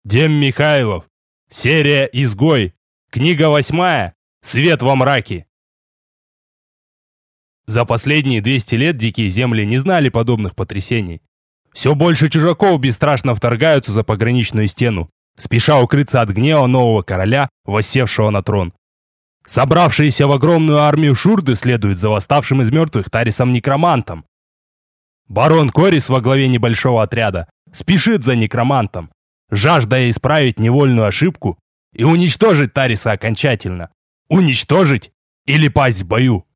Дем Михайлов. Серия «Изгой». Книга 8. Свет во мраке. За последние 200 лет дикие земли не знали подобных потрясений. Все больше чужаков бесстрашно вторгаются за пограничную стену, спеша укрыться от гнева нового короля, воссевшего на трон. Собравшиеся в огромную армию шурды следуют за восставшим из мертвых Тарисом-некромантом. Барон Корис во главе небольшого отряда спешит за некромантом, жаждая исправить невольную ошибку и уничтожить Тариса окончательно. Уничтожить или пасть в бою.